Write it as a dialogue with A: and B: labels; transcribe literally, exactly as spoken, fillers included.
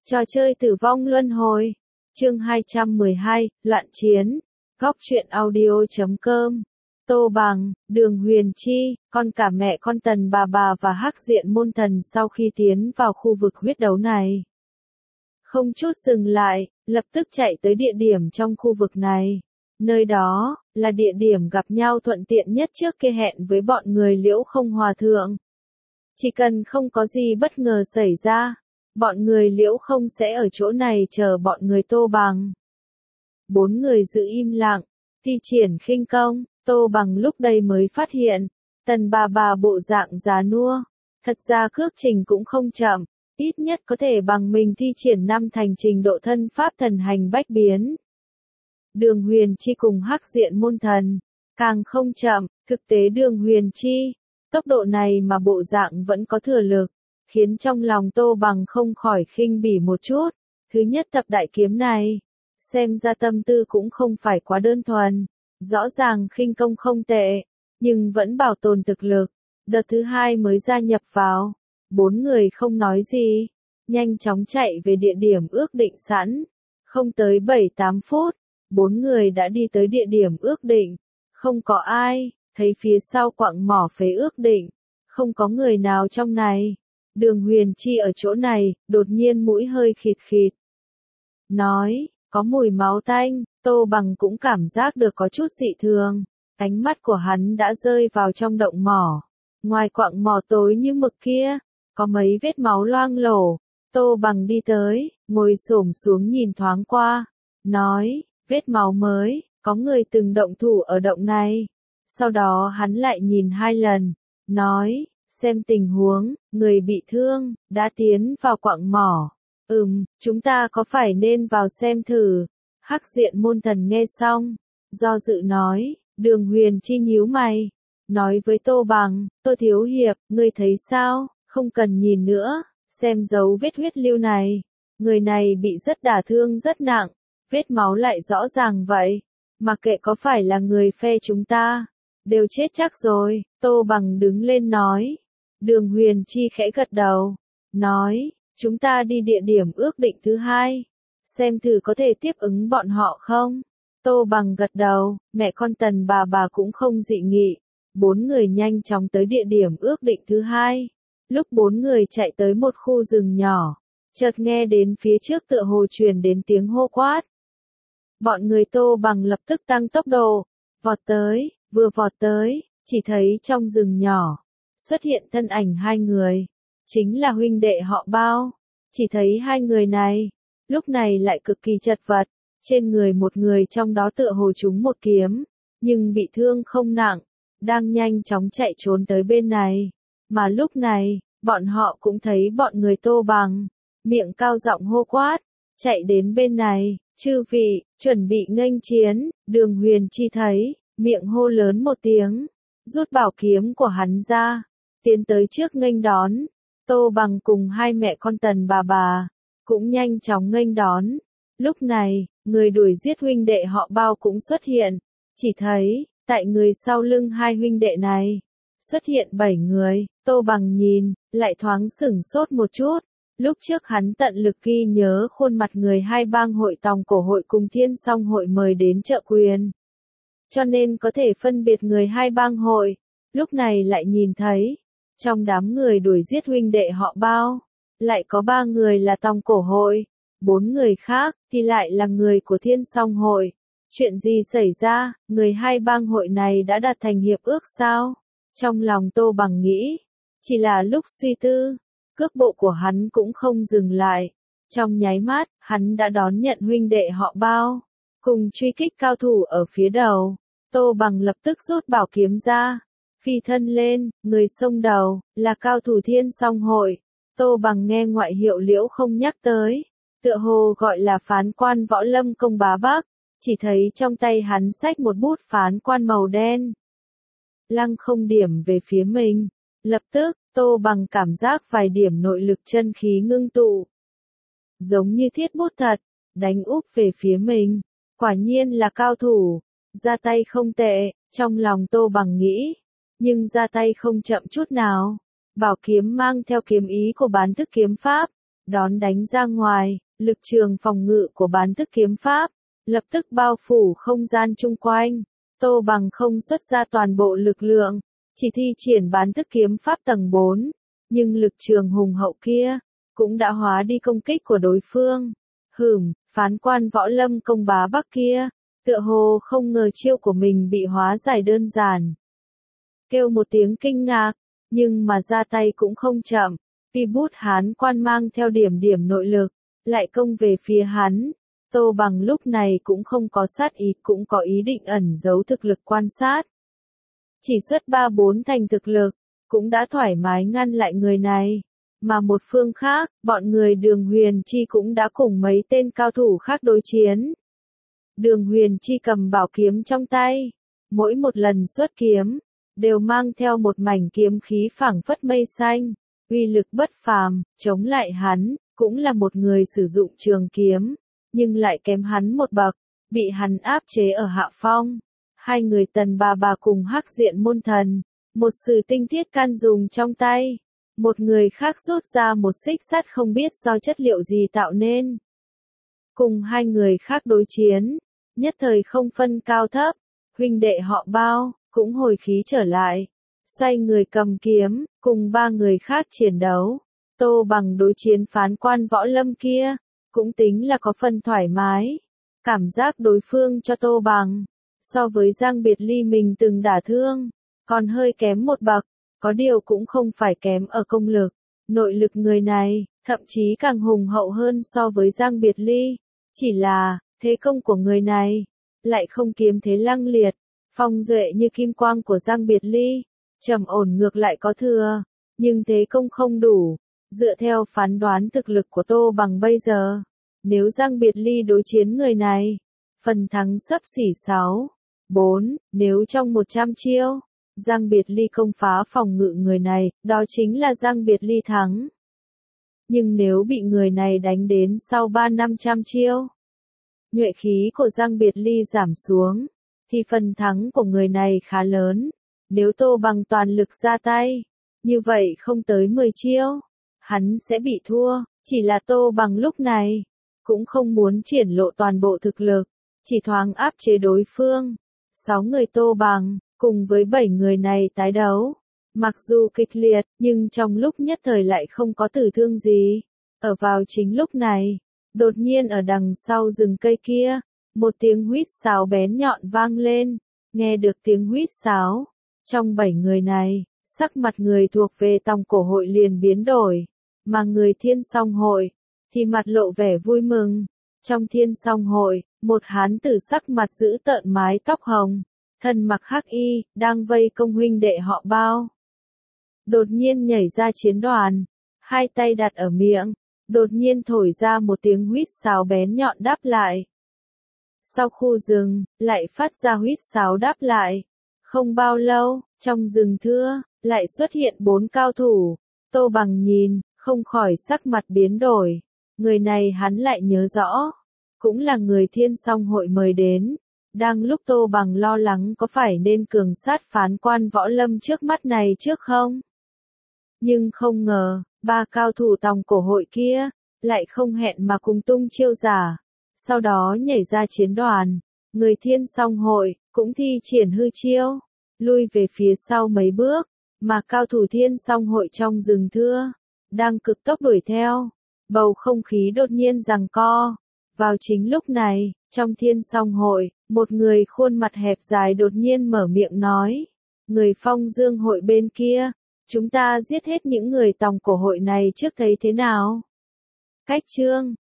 A: Trò chơi tử vong luân hồi. Chương hai trăm mười hai, Loạn chiến. Góc truyện audio chấm com. Tô Bằng, Đường Huyền Chi, con cả mẹ con Tần Bà Bà và Hắc Diện Môn Thần sau khi tiến vào khu vực huyết đấu này, không chút dừng lại, lập tức chạy tới địa điểm trong khu vực này. Nơi đó là địa điểm gặp nhau thuận tiện nhất trước kia hẹn với bọn người Liễu Không Hòa Thượng. Chỉ cần không có gì bất ngờ xảy ra, bọn người Liễu Không sẽ ở chỗ này chờ bọn người Tô Bằng. Bốn người giữ im lặng, thi triển khinh công. Tô Bằng lúc đây mới phát hiện, Tần Bà Bà bộ dạng già nua, thật ra cước trình cũng không chậm, ít nhất có thể bằng mình thi triển năm thành trình độ thân pháp thần hành bách biến. Đường Huyền Chi cùng Hắc Diện Môn Thần, càng không chậm, thực tế Đường Huyền Chi, tốc độ này mà bộ dạng vẫn có thừa lực, khiến trong lòng Tô Bằng không khỏi khinh bỉ một chút. Thứ nhất tập đại kiếm này, xem ra tâm tư cũng không phải quá đơn thuần. Rõ ràng khinh công không tệ, nhưng vẫn bảo tồn thực lực. Đợt thứ hai mới gia nhập vào, bốn người không nói gì, nhanh chóng chạy về địa điểm ước định sẵn. Không tới bảy tám phút, bốn người đã đi tới địa điểm ước định. Không có ai, thấy phía sau quặng mỏ phế ước định, không có người nào trong này. Đường Huyền Chi ở chỗ này, đột nhiên mũi hơi khịt khịt. Nói, có mùi máu tanh. Tô Bằng cũng cảm giác được có chút dị thường, ánh mắt của hắn đã rơi vào trong động mỏ. Ngoài quặng mỏ tối như mực kia, có mấy vết máu loang lổ. Tô Bằng đi tới, ngồi xổm xuống nhìn thoáng qua, nói, vết máu mới, có người từng động thủ ở động này. Sau đó hắn lại nhìn hai lần, nói, xem tình huống, người bị thương, đã tiến vào quặng mỏ. Ừm, chúng ta có phải nên vào xem thử? Hắc Diện Môn Thần nghe xong, do dự nói. Đường Huyền Chi nhíu mày, nói với Tô Bằng, Tô Thiếu Hiệp, ngươi thấy sao? Không cần nhìn nữa, xem dấu vết huyết lưu này. Người này bị rất đả thương rất nặng, vết máu lại rõ ràng vậy. Mặc kệ có phải là người phe chúng ta, đều chết chắc rồi. Tô Bằng đứng lên nói. Đường Huyền Chi khẽ gật đầu, nói, chúng ta đi địa điểm ước định thứ hai. Xem thử có thể tiếp ứng bọn họ không? Tô Bằng gật đầu, mẹ con Tần Bà Bà cũng không dị nghị. Bốn người nhanh chóng tới địa điểm ước định thứ hai. Lúc bốn người chạy tới một khu rừng nhỏ, chợt nghe đến phía trước tựa hồ truyền đến tiếng hô quát. Bọn người Tô Bằng lập tức tăng tốc độ, vọt tới, vừa vọt tới, chỉ thấy trong rừng nhỏ, xuất hiện thân ảnh hai người, chính là huynh đệ họ Bao. Chỉ thấy hai người này, lúc này lại cực kỳ chật vật, trên người một người trong đó tựa hồ trúng một kiếm, nhưng bị thương không nặng, đang nhanh chóng chạy trốn tới bên này. Mà lúc này, bọn họ cũng thấy bọn người Tô Bằng, miệng cao giọng hô quát, chạy đến bên này, chư vị, chuẩn bị nghênh chiến. Đường Huyền Chi thấy, miệng hô lớn một tiếng, rút bảo kiếm của hắn ra, tiến tới trước nghênh đón. Tô Bằng cùng hai mẹ con Tần Bà Bà cũng nhanh chóng nghênh đón. Lúc này, người đuổi giết huynh đệ họ Bao cũng xuất hiện. Chỉ thấy, tại người sau lưng hai huynh đệ này, xuất hiện bảy người. Tô Bằng nhìn, lại thoáng sửng sốt một chút. Lúc trước hắn tận lực ghi nhớ khuôn mặt người hai bang hội Tòng Cổ hội cùng Thiên Song hội mời đến trợ quyền, cho nên có thể phân biệt người hai bang hội. Lúc này lại nhìn thấy, trong đám người đuổi giết huynh đệ họ Bao, lại có ba người là Tòng Cổ hội, bốn người khác thì lại là người của Thiên Song hội. Chuyện gì xảy ra, người hai bang hội này đã đạt thành hiệp ước sao? Trong lòng Tô Bằng nghĩ, chỉ là lúc suy tư, cước bộ của hắn cũng không dừng lại. Trong nháy mắt, hắn đã đón nhận huynh đệ họ Bao, cùng truy kích cao thủ ở phía đầu. Tô Bằng lập tức rút bảo kiếm ra, phi thân lên, người xông đầu, là cao thủ Thiên Song hội. Tô Bằng nghe ngoại hiệu Liễu Không nhắc tới, tựa hồ gọi là phán quan võ lâm công bá Bắc, chỉ thấy trong tay hắn xách một bút phán quan màu đen. Lăng không điểm về phía mình, lập tức, Tô Bằng cảm giác vài điểm nội lực chân khí ngưng tụ. Giống như thiết bút thật, đánh úp về phía mình, quả nhiên là cao thủ, ra tay không tệ, trong lòng Tô Bằng nghĩ, nhưng ra tay không chậm chút nào. Bảo kiếm mang theo kiếm ý của bán thức kiếm pháp, đón đánh ra ngoài, lực trường phòng ngự của bán thức kiếm pháp, lập tức bao phủ không gian chung quanh. Tô Bằng không xuất ra toàn bộ lực lượng, chỉ thi triển bán thức kiếm pháp tầng bốn, nhưng lực trường hùng hậu kia, cũng đã hóa đi công kích của đối phương. Hửm, phán quan võ lâm công bá bắc kia, tựa hồ không ngờ chiêu của mình bị hóa giải đơn giản. Kêu một tiếng kinh ngạc, nhưng mà ra tay cũng không chậm, vì bút hán quan mang theo điểm điểm nội lực, lại công về phía hắn. Tô Bằng lúc này cũng không có sát ý, cũng có ý định ẩn giấu thực lực quan sát. Chỉ xuất ba bốn thành thực lực, cũng đã thoải mái ngăn lại người này. Mà một phương khác, bọn người Đường Huyền Chi cũng đã cùng mấy tên cao thủ khác đối chiến. Đường Huyền Chi cầm bảo kiếm trong tay, mỗi một lần xuất kiếm, đều mang theo một mảnh kiếm khí phảng phất mây xanh, uy lực bất phàm. Chống lại hắn, cũng là một người sử dụng trường kiếm, nhưng lại kém hắn một bậc, bị hắn áp chế ở hạ phong. Hai người Tần Bà Bà cùng Hắc Diện Môn Thần, một sử tinh thiết can dùng trong tay, một người khác rút ra một xích sắt không biết do chất liệu gì tạo nên. Cùng hai người khác đối chiến, nhất thời không phân cao thấp, huynh đệ họ Bao, cũng hồi khí trở lại, xoay người cầm kiếm, cùng ba người khác chiến đấu. Tô Bằng đối chiến phán quan võ lâm kia, cũng tính là có phần thoải mái. Cảm giác đối phương cho Tô Bằng, so với Giang Biệt Ly mình từng đả thương, còn hơi kém một bậc, có điều cũng không phải kém ở công lực. Nội lực người này, thậm chí càng hùng hậu hơn so với Giang Biệt Ly. Chỉ là, thế công của người này, lại không kiếm thế lăng liệt, phong duệ như kim quang của Giang Biệt Ly, trầm ổn ngược lại có thừa, nhưng thế công không đủ. Dựa theo phán đoán thực lực của Tô Bằng bây giờ, nếu Giang Biệt Ly đối chiến người này, phần thắng xấp xỉ sáu, bốn, nếu trong một trăm chiêu, Giang Biệt Ly công phá phòng ngự người này, đó chính là Giang Biệt Ly thắng. Nhưng nếu bị người này đánh đến sau ba năm trăm chiêu, nhuệ khí của Giang Biệt Ly giảm xuống, thì phần thắng của người này khá lớn. Nếu Tô Bằng toàn lực ra tay, như vậy không tới mười chiêu, hắn sẽ bị thua. Chỉ là Tô Bằng lúc này, cũng không muốn triển lộ toàn bộ thực lực, chỉ thoáng áp chế đối phương. Sáu người Tô Bằng, cùng với bảy người này tái đấu, mặc dù kịch liệt, nhưng trong lúc nhất thời lại không có tử thương gì. Ở vào chính lúc này, đột nhiên ở đằng sau rừng cây kia, một tiếng huýt sáo bén nhọn vang lên. Nghe được tiếng huýt sáo, trong bảy người này, sắc mặt người thuộc về Tòng Cổ hội liền biến đổi, mà người Thiên Song hội thì mặt lộ vẻ vui mừng. Trong Thiên Song hội, một hán tử sắc mặt giữ tợn mái tóc hồng, thân mặc hắc y, đang vây công huynh đệ họ Bao. Đột nhiên nhảy ra chiến đoàn, hai tay đặt ở miệng, đột nhiên thổi ra một tiếng huýt sáo bén nhọn đáp lại. Sau khu rừng, lại phát ra huýt sáo đáp lại. Không bao lâu, trong rừng thưa, lại xuất hiện bốn cao thủ. Tô Bằng nhìn, không khỏi sắc mặt biến đổi. Người này hắn lại nhớ rõ, cũng là người Thiên Song hội mời đến. Đang lúc Tô Bằng lo lắng có phải nên cường sát phán quan võ lâm trước mắt này trước không? Nhưng không ngờ, ba cao thủ Tòng Cổ hội kia, lại không hẹn mà cùng tung chiêu giả. Sau đó nhảy ra chiến đoàn, người Thiên Song hội, cũng thi triển hư chiêu, lui về phía sau mấy bước, mà cao thủ Thiên Song hội trong rừng thưa, đang cực tốc đuổi theo. Bầu không khí đột nhiên giằng co. Vào chính lúc này, trong Thiên Song hội, một người khuôn mặt hẹp dài đột nhiên mở miệng nói. Người Phong Dương hội bên kia, chúng ta giết hết những người Tòng Cổ hội này trước thấy thế nào? Cách chương